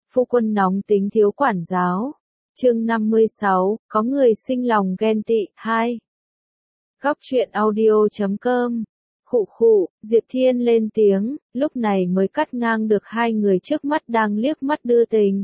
Phu quân nóng tính thiếu quản giáo. Chương 56, có người sinh lòng ghen tị. 2. Góc truyện audio.com. Khụ khụ, Diệp Thiên lên tiếng, lúc này mới cắt ngang được hai người trước mắt đang liếc mắt đưa tình.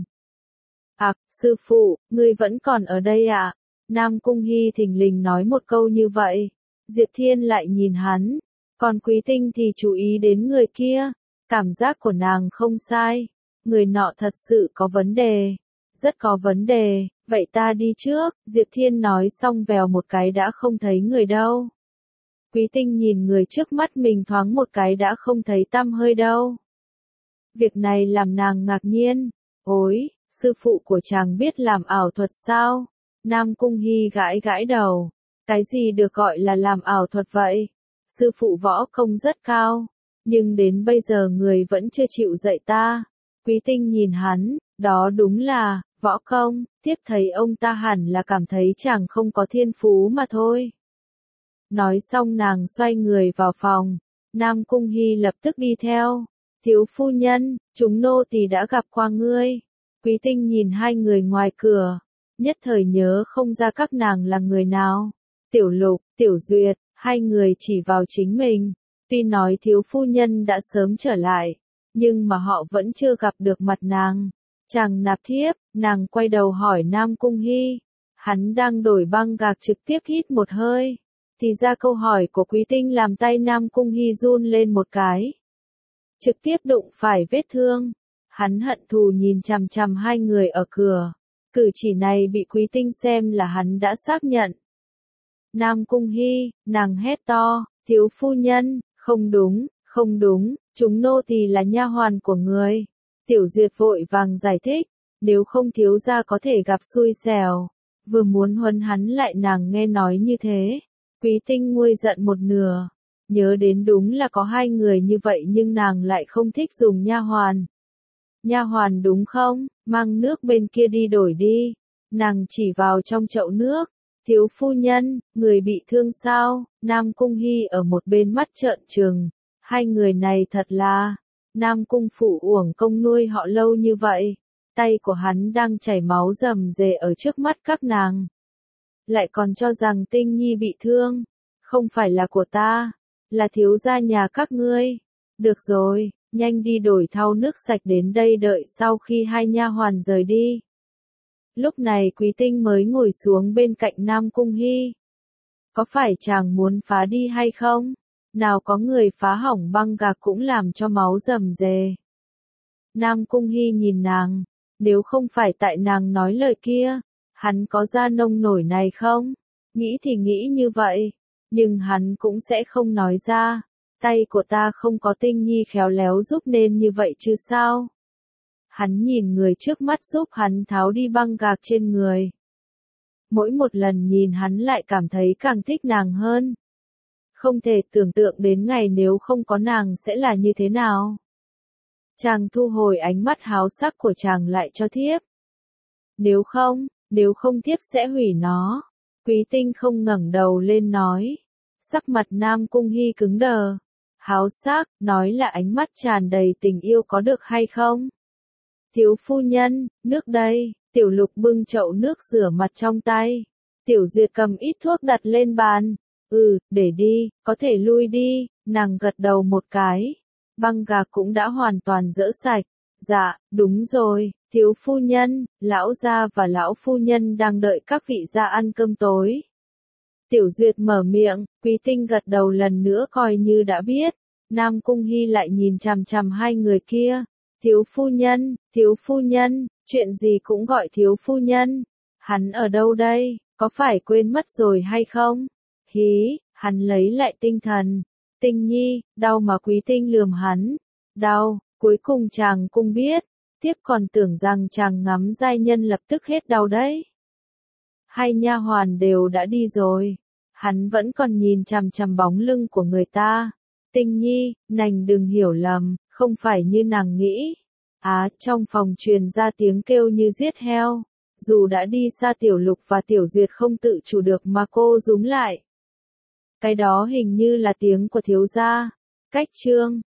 Sư phụ, ngươi vẫn còn ở đây à? Nam Cung Hy thình lình nói một câu như vậy. Diệp Thiên lại nhìn hắn, còn Quý Tinh thì chú ý đến người kia. Cảm giác của nàng không sai, người nọ thật sự có vấn đề, rất có vấn đề, vậy ta đi trước. Diệp Thiên nói xong vèo một cái đã không thấy người đâu. Quý Tinh nhìn người trước mắt mình thoáng một cái đã không thấy tăm hơi đâu. Việc này làm nàng ngạc nhiên. Ôi, sư phụ của chàng biết làm ảo thuật sao? Nam Cung Hy gãi gãi đầu. Cái gì được gọi là làm ảo thuật vậy? Sư phụ võ công rất cao, nhưng đến bây giờ người vẫn chưa chịu dạy ta. Quý Tinh nhìn hắn, đó đúng là võ công, tiếp thấy ông ta hẳn là cảm thấy chàng không có thiên phú mà thôi. Nói xong nàng xoay người vào phòng, Nam Cung Hy lập tức đi theo. Thiếu phu nhân, chúng nô tỳ đã gặp qua ngươi. Quý Tinh nhìn hai người ngoài cửa, nhất thời nhớ không ra các nàng là người nào. Tiểu Lục, Tiểu Duyệt, hai người chỉ vào chính mình. Tuy nói thiếu phu nhân đã sớm trở lại, nhưng mà họ vẫn chưa gặp được mặt nàng. Chàng nạp thiếp, nàng quay đầu hỏi Nam Cung Hy. Hắn đang đổi băng gạc trực tiếp hít một hơi. Thì ra câu hỏi của Quý Tinh làm tay Nam Cung Hy run lên một cái. Trực tiếp đụng phải vết thương. Hắn hận thù nhìn chằm chằm hai người ở cửa. Cử chỉ này bị Quý Tinh xem là hắn đã xác nhận. Nam Cung Hy, nàng hét to, thiếu phu nhân, không đúng, không đúng, chúng nô tỳ là nha hoàn của người. Tiểu Duyệt vội vàng giải thích, nếu không thiếu gia có thể gặp xui xẻo. Vừa muốn huấn hắn lại nàng nghe nói như thế. Quý Tinh nguôi giận một nửa, nhớ đến đúng là có hai người như vậy nhưng nàng lại không thích dùng nha hoàn. Nha hoàn đúng không, mang nước bên kia đi đổi đi. Nàng chỉ vào trong chậu nước. Thiếu phu nhân, người bị thương sao? Nam Cung Hy ở một bên mắt trợn trừng. Hai người này thật là, Nam Cung phụ uổng công nuôi họ lâu như vậy. Tay của hắn đang chảy máu rầm rề ở trước mắt các nàng. Lại còn cho rằng Tinh Nhi bị thương. Không phải là của ta, là thiếu gia nhà các ngươi. Được rồi, nhanh đi đổi thau nước sạch đến đây đợi sau khi hai nha hoàn rời đi. Lúc này Quý Tinh mới ngồi xuống bên cạnh Nam Cung Hy. Có phải chàng muốn phá đi hay không? Nào có người phá hỏng băng gạc cũng làm cho máu rầm rề. Nam Cung Hy nhìn nàng, nếu không phải tại nàng nói lời kia, hắn có ra nông nổi này không? Nghĩ thì nghĩ như vậy, nhưng hắn cũng sẽ không nói ra. Tay của ta không có Tinh Nhi khéo léo giúp nên như vậy chứ sao? Hắn nhìn người trước mắt giúp hắn tháo đi băng gạc trên người. Mỗi một lần nhìn hắn lại cảm thấy càng thích nàng hơn. Không thể tưởng tượng đến ngày nếu không có nàng sẽ là như thế nào. Chàng thu hồi ánh mắt háo sắc của chàng lại cho thiếp. Nếu không thiếp sẽ hủy nó. Quý Tinh không ngẩng đầu lên nói. Sắc mặt Nam Cung Hy cứng đờ. Háo sắc, nói là ánh mắt tràn đầy tình yêu có được hay không? Thiếu phu nhân, nước đây. Tiểu Lục bưng chậu nước rửa mặt trong tay. Tiểu Duyệt cầm ít thuốc đặt lên bàn. Để đi, có thể lui đi. Nàng gật đầu một cái. Băng gạc cũng đã hoàn toàn dỡ sạch. Dạ, đúng rồi, thiếu phu nhân, lão gia và lão phu nhân đang đợi các vị gia ăn cơm tối. Tiểu Duyệt mở miệng, Quý Tinh gật đầu lần nữa coi như đã biết. Nam Cung Hy lại nhìn chằm chằm hai người kia. Thiếu phu nhân, chuyện gì cũng gọi thiếu phu nhân. Hắn ở đâu đây, có phải quên mất rồi hay không? Hắn lấy lại tinh thần. Tinh Nhi, đau mà. Quý Tinh lườm hắn. Đau, cuối cùng chàng cũng biết. Tiếp còn tưởng rằng chàng ngắm giai nhân lập tức hết đau đấy. Hai nha hoàn đều đã đi rồi. Hắn vẫn còn nhìn chằm chằm bóng lưng của người ta. Tinh Nhi, nàng đừng hiểu lầm, không phải như nàng nghĩ. Trong phòng truyền ra tiếng kêu như giết heo. Dù đã đi xa Tiểu Lục và Tiểu Duyệt không tự chủ được mà cô rúm lại. Cái đó hình như là tiếng của thiếu gia. Cách chương